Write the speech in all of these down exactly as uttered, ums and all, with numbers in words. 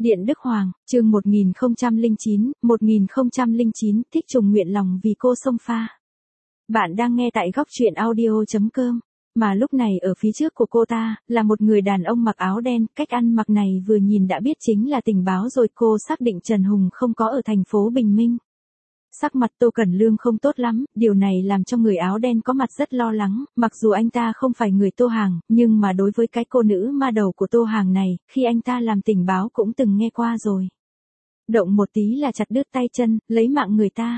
Điện Đức Hoàng, chương một nghìn không trăm lẻ chín, một nghìn không trăm lẻ chín, Thích Trùng nguyện lòng vì cô xông pha. Bạn đang nghe tại góc truyện audio chấm com, mà lúc này ở phía trước của cô ta, là một người đàn ông mặc áo đen, cách ăn mặc này vừa nhìn đã biết chính là tình báo rồi. Cô xác định Trần Hùng không có ở thành phố Bình Minh. Sắc mặt Tô Cẩn Lương không tốt lắm, điều này làm cho người áo đen có mặt rất lo lắng, mặc dù anh ta không phải người Tô Hàng, nhưng mà đối với cái cô nữ ma đầu của Tô Hàng này, khi anh ta làm tình báo cũng từng nghe qua rồi. Động một tí là chặt đứt tay chân, lấy mạng người ta.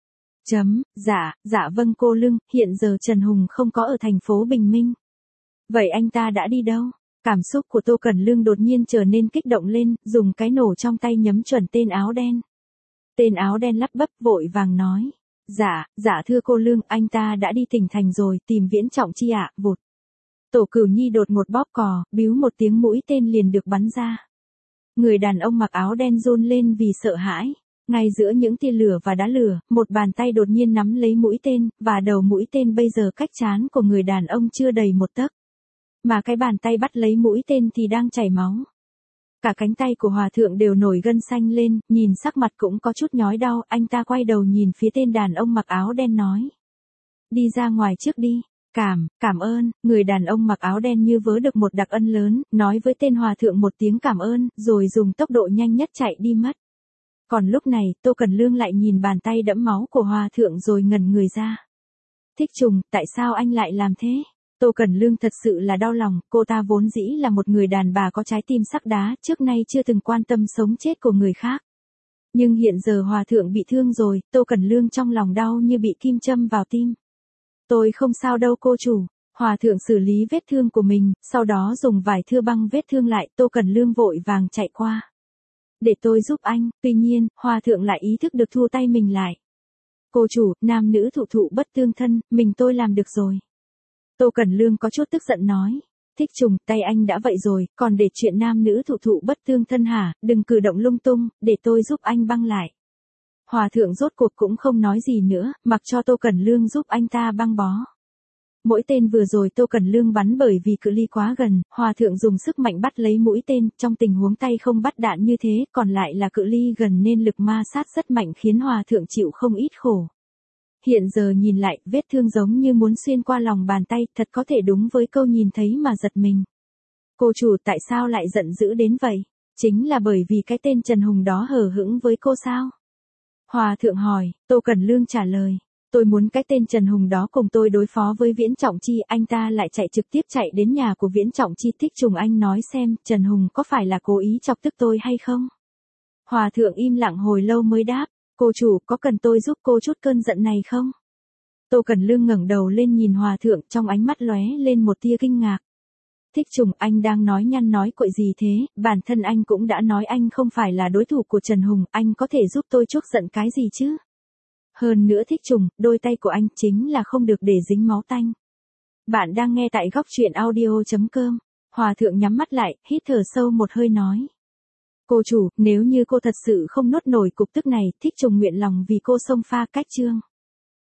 Chấm, dạ, dạ vâng cô Lương, hiện giờ Trần Hùng không có ở thành phố Bình Minh. Vậy anh ta đã đi đâu? Cảm xúc của Tô Cẩn Lương đột nhiên trở nên kích động lên, dùng cái nổ trong tay nhắm chuẩn tên áo đen. Tên áo đen lắp bắp vội vàng nói. Dạ, dạ thưa cô Lương, anh ta đã đi tỉnh thành rồi, tìm Viễn Trọng Chi ạ, vụt. Tổ Cửu Nhi đột ngột bóp cò, bíu một tiếng mũi tên liền được bắn ra. Người đàn ông mặc áo đen run lên vì sợ hãi. Ngay giữa những tia lửa và đá lửa, một bàn tay đột nhiên nắm lấy mũi tên, và đầu mũi tên bây giờ cách trán của người đàn ông chưa đầy một tấc. Mà cái bàn tay bắt lấy mũi tên thì đang chảy máu. Cả cánh tay của hòa thượng đều nổi gân xanh lên, nhìn sắc mặt cũng có chút nhói đau, anh ta quay đầu nhìn phía tên đàn ông mặc áo đen nói. Đi ra ngoài trước đi, cảm, cảm ơn, người đàn ông mặc áo đen như vớ được một đặc ân lớn, nói với tên hòa thượng một tiếng cảm ơn, rồi dùng tốc độ nhanh nhất chạy đi mất. Còn lúc này, Tô Cẩn Lương lại nhìn bàn tay đẫm máu của hòa thượng rồi ngẩn người ra. Thích Trùng, tại sao anh lại làm thế? Tô Cẩn Lương thật sự là đau lòng, cô ta vốn dĩ là một người đàn bà có trái tim sắt đá, trước nay chưa từng quan tâm sống chết của người khác. Nhưng hiện giờ hòa thượng bị thương rồi, Tô Cẩn Lương trong lòng đau như bị kim châm vào tim. Tôi không sao đâu cô chủ. Hòa thượng xử lý vết thương của mình, sau đó dùng vải thưa băng vết thương lại, Tô Cẩn Lương vội vàng chạy qua. Để tôi giúp anh, tuy nhiên, hòa thượng lại ý thức được thu tay mình lại. Cô chủ, nam nữ thụ thụ bất tương thân, mình tôi làm được rồi. Tô Cẩn Lương có chút tức giận nói. Thích Trùng, tay anh đã vậy rồi, còn để chuyện nam nữ thụ thụ bất tương thân hả, đừng cử động lung tung, để tôi giúp anh băng lại. Hòa thượng rốt cuộc cũng không nói gì nữa, mặc cho Tô Cẩn Lương giúp anh ta băng bó. Mỗi tên vừa rồi Tô Cẩn Lương bắn bởi vì cự ly quá gần, hòa thượng dùng sức mạnh bắt lấy mũi tên, trong tình huống tay không bắt đạn như thế, còn lại là cự ly gần nên lực ma sát rất mạnh khiến hòa thượng chịu không ít khổ. Hiện giờ nhìn lại, vết thương giống như muốn xuyên qua lòng bàn tay, thật có thể đúng với câu nhìn thấy mà giật mình. Cô chủ tại sao lại giận dữ đến vậy? Chính là bởi vì cái tên Trần Hùng đó hờ hững với cô sao? Hòa thượng hỏi, Tô Cẩn Lương trả lời. Tôi muốn cái tên Trần Hùng đó cùng tôi đối phó với Viễn Trọng Chi, anh ta lại chạy trực tiếp chạy đến nhà của Viễn Trọng Chi. Thích Trùng, anh nói xem, Trần Hùng có phải là cố ý chọc tức tôi hay không? Hòa thượng im lặng hồi lâu mới đáp, cô chủ, có cần tôi giúp cô chút cơn giận này không? Tô Cẩn Lương ngẩng đầu lên nhìn hòa thượng, trong ánh mắt lóe lên một tia kinh ngạc. Thích Trùng, anh đang nói nhăn nói cuội gì thế, bản thân anh cũng đã nói anh không phải là đối thủ của Trần Hùng, anh có thể giúp tôi chuốc giận cái gì chứ? Hơn nữa Thích Trùng, đôi tay của anh chính là không được để dính máu tanh. Bạn đang nghe tại góc truyện audio chấm com. Hòa thượng nhắm mắt lại, hít thở sâu một hơi nói. Cô chủ, nếu như cô thật sự không nuốt nổi cục tức này, Thích Trùng nguyện lòng vì cô xông pha cách chương.